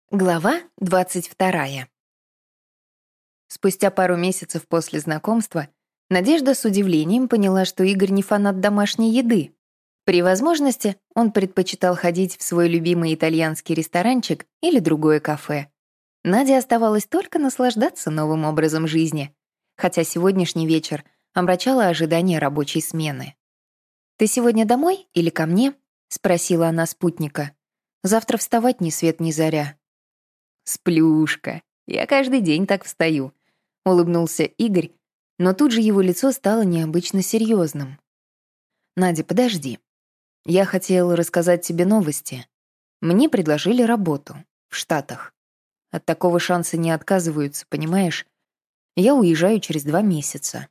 Глава 22. Спустя пару месяцев после знакомства Надежда с удивлением поняла, что Игорь не фанат домашней еды. При возможности он предпочитал ходить в свой любимый итальянский ресторанчик или другое кафе. Наде оставалось только наслаждаться новым образом жизни, хотя сегодняшний вечер омрачало ожидание рабочей смены. «Ты сегодня домой или ко мне?» — спросила она спутника. «Завтра вставать ни свет ни заря». «Сплюшка, я каждый день так встаю», — улыбнулся Игорь, но тут же его лицо стало необычно серьезным. «Надя, подожди. Я хотел рассказать тебе новости. Мне предложили работу в Штатах. От такого шанса не отказываются, понимаешь? Я уезжаю через 2 месяца».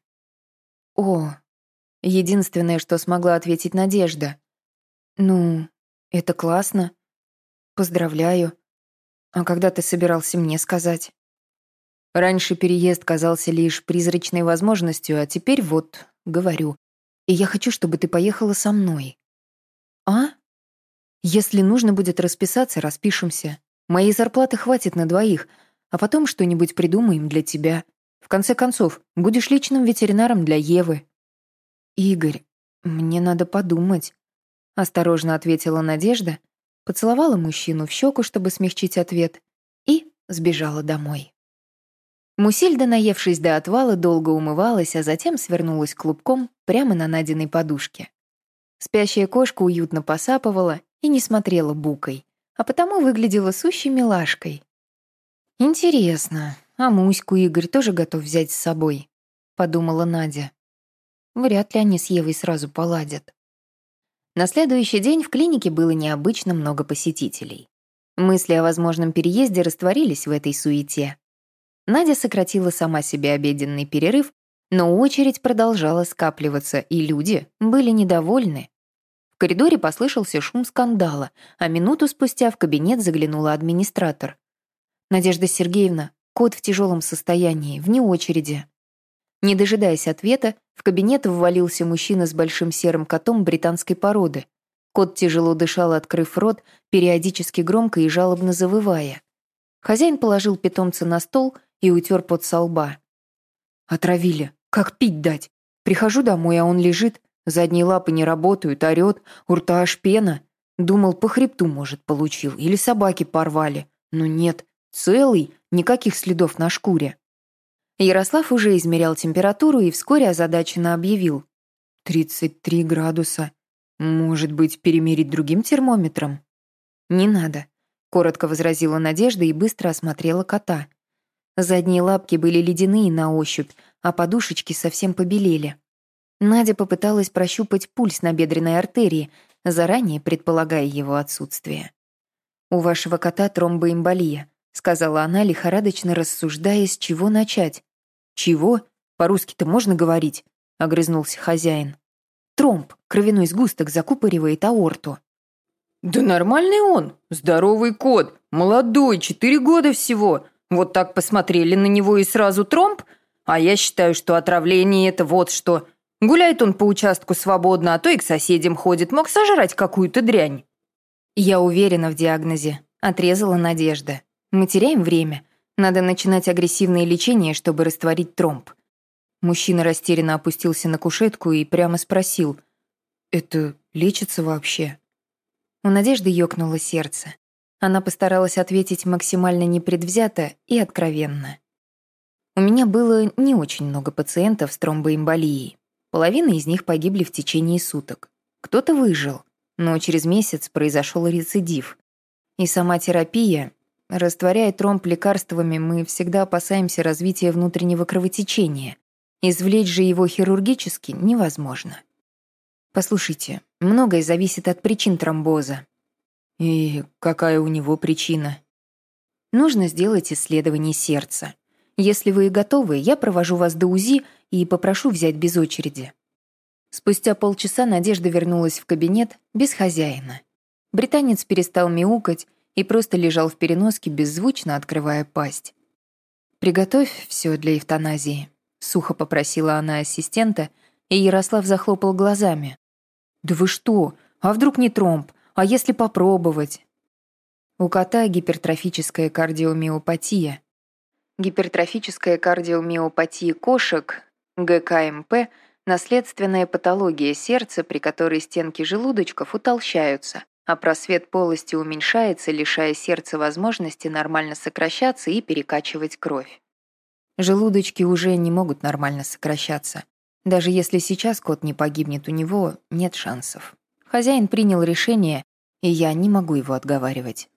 «О», — единственное, что смогла ответить Надежда. «Ну, это классно. Поздравляю. А когда ты собирался мне сказать?» «Раньше переезд казался лишь призрачной возможностью, а теперь вот, говорю. И я хочу, чтобы ты поехала со мной». «А? Если нужно будет расписаться, распишемся. Моей зарплаты хватит на 2, а потом что-нибудь придумаем для тебя. В конце концов, будешь личным ветеринаром для Евы». «Игорь, мне надо подумать», — осторожно ответила Надежда, поцеловала мужчину в щеку, чтобы смягчить ответ, и сбежала домой. Мусильда, наевшись до отвала, долго умывалась, а затем свернулась клубком прямо на Надиной подушке. Спящая кошка уютно посапывала и не смотрела букой, а потому выглядела сущей милашкой. «Интересно, а Муську Игорь тоже готов взять с собой?» — подумала Надя. Вряд ли они с Евой сразу поладят. На следующий день в клинике было необычно много посетителей. Мысли о возможном переезде растворились в этой суете. Надя сократила сама себе обеденный перерыв, но очередь продолжала скапливаться, и люди были недовольны. В коридоре послышался шум скандала, а минуту спустя в кабинет заглянула администратор. «Надежда Сергеевна, кот в тяжелом состоянии, вне очереди». Не дожидаясь ответа, в кабинет ввалился мужчина с большим серым котом британской породы. Кот тяжело дышал, открыв рот, периодически громко и жалобно завывая. Хозяин положил питомца на стол и утер пот со лба. «Отравили. Как пить дать? Прихожу домой, а он лежит, задние лапы не работают, орёт, у рта аж пена. Думал, по хребту, может, получил, или собаки порвали. Но нет, целый, никаких следов на шкуре». Ярослав уже измерял температуру и вскоре озадаченно объявил. 33 градуса. Может быть, перемерить другим термометром?» «Не надо», — коротко возразила Надежда и быстро осмотрела кота. Задние лапки были ледяные на ощупь, а подушечки совсем побелели. Надя попыталась прощупать пульс на бедренной артерии, заранее предполагая его отсутствие. «У вашего кота тромбоэмболия», — сказала она, лихорадочно рассуждая, с чего начать. «Чего? По-русски-то можно говорить?» — огрызнулся хозяин. «Тромб, кровяной сгусток, закупоривает аорту». «Да нормальный он, здоровый кот, молодой, 4 года всего. Вот так посмотрели на него и сразу тромб? А я считаю, что отравление это вот что. Гуляет он по участку свободно, а то и к соседям ходит, мог сожрать какую-то дрянь». «Я уверена в диагнозе», — отрезала Надежда. «Мы теряем время. Надо начинать агрессивное лечение, чтобы растворить тромб». Мужчина растерянно опустился на кушетку и прямо спросил. «Это лечится вообще?» У Надежды ёкнуло сердце. Она постаралась ответить максимально непредвзято и откровенно. «У меня было не очень много пациентов с тромбоэмболией. Половина из них погибли в течение суток. Кто-то выжил, но через месяц произошел рецидив. И сама терапия, растворяя тромб лекарствами, мы всегда опасаемся развития внутреннего кровотечения. Извлечь же его хирургически невозможно. Послушайте, многое зависит от причин тромбоза». «И какая у него причина?» «Нужно сделать исследование сердца. Если вы готовы, я провожу вас до УЗИ и попрошу взять без очереди». Спустя полчаса Надежда вернулась в кабинет без хозяина. Британец перестал мяукать и просто лежал в переноске, беззвучно открывая пасть. «Приготовь все для эвтаназии», — сухо попросила она ассистента, и Ярослав захлопал глазами. «Да вы что? А вдруг не тромб? А если попробовать?» У кота гипертрофическая кардиомиопатия. Гипертрофическая кардиомиопатия кошек, ГКМП, наследственная патология сердца, при которой стенки желудочков утолщаются, а просвет полости уменьшается, лишая сердца возможности нормально сокращаться и перекачивать кровь. Желудочки уже не могут нормально сокращаться. Даже если сейчас кот не погибнет, у него нет шансов. Хозяин принял решение, и я не могу его отговаривать.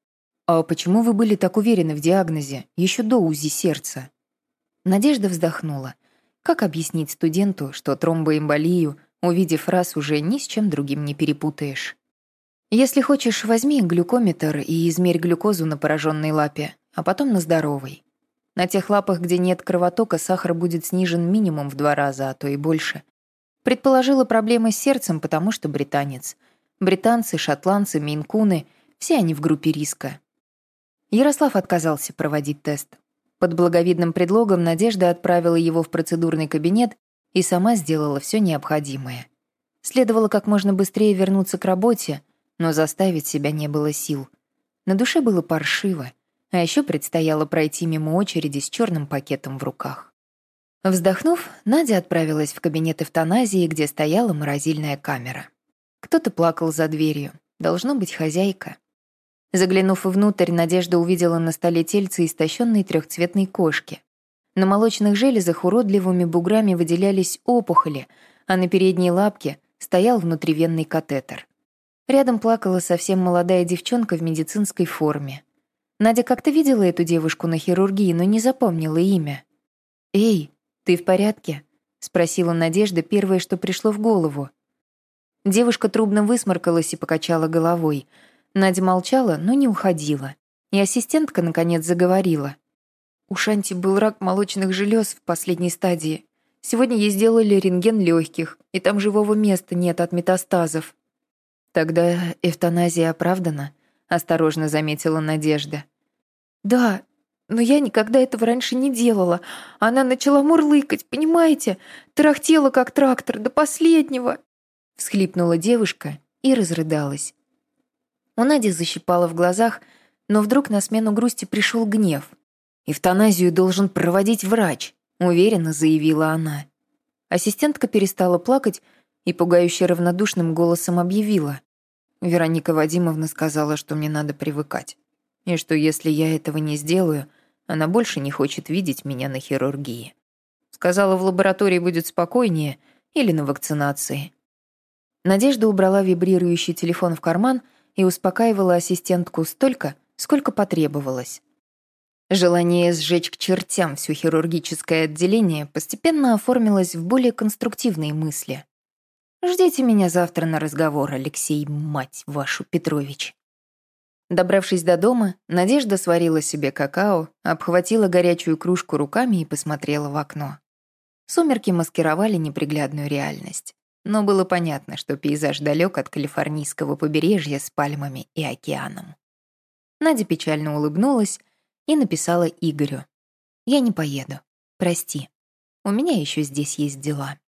«А почему вы были так уверены в диагнозе, еще до УЗИ сердца?» Надежда вздохнула. Как объяснить студенту, что тромбоэмболию, увидев раз, уже ни с чем другим не перепутаешь? Если хочешь, возьми глюкометр и измерь глюкозу на пораженной лапе, а потом на здоровой. На тех лапах, где нет кровотока, сахар будет снижен минимум в 2 раза, а то и больше. Предположила проблемы с сердцем, потому что британец. Британцы, шотландцы, мейн-куны — все они в группе риска. Ярослав отказался проводить тест. Под благовидным предлогом Надежда отправила его в процедурный кабинет и сама сделала все необходимое. Следовало как можно быстрее вернуться к работе, но заставить себя не было сил. На душе было паршиво, а еще предстояло пройти мимо очереди с черным пакетом в руках. Вздохнув, Надя отправилась в кабинет эвтаназии, где стояла морозильная камера. Кто-то плакал за дверью. Должно быть, хозяйка. Заглянув внутрь, Надежда увидела на столе тельце истощенной трехцветной кошки. На молочных железах уродливыми буграми выделялись опухоли, а на передней лапке стоял внутривенный катетер. Рядом плакала совсем молодая девчонка в медицинской форме. Надя как-то видела эту девушку на хирургии, но не запомнила имя. «Эй, ты в порядке?» — спросила Надежда первое, что пришло в голову. Девушка трубно высморкалась и покачала головой. Надя молчала, но не уходила. И ассистентка, наконец, заговорила. «У Шанти был рак молочных желез в последней стадии. Сегодня ей сделали рентген легких, и там живого места нет от метастазов». «Тогда эвтаназия оправдана?» — осторожно заметила Надежда. «Да, но я никогда этого раньше не делала. Она начала мурлыкать, понимаете? Тарахтела, как трактор, до последнего». Всхлипнула девушка и разрыдалась. У Нади защипало в глазах, но вдруг на смену грусти пришел гнев. «Эвтаназию должен проводить врач», — уверенно заявила она. Ассистентка перестала плакать и пугающе равнодушным голосом объявила. Вероника Вадимовна сказала, что мне надо привыкать, и что если я этого не сделаю, она больше не хочет видеть меня на хирургии. Сказала, в лаборатории будет спокойнее или на вакцинации. Надежда убрала вибрирующий телефон в карман и успокаивала ассистентку столько, сколько потребовалось. Желание сжечь к чертям все хирургическое отделение постепенно оформилось в более конструктивные мысли. «Ждите меня завтра на разговор, Алексей, мать вашу, Петрович». Добравшись до дома, Надежда сварила себе какао, обхватила горячую кружку руками и посмотрела в окно. Сумерки маскировали неприглядную реальность, но было понятно, что пейзаж далек от калифорнийского побережья с пальмами и океаном. Надя печально улыбнулась и написала Игорю. «Я не поеду. Прости. У меня еще здесь есть дела».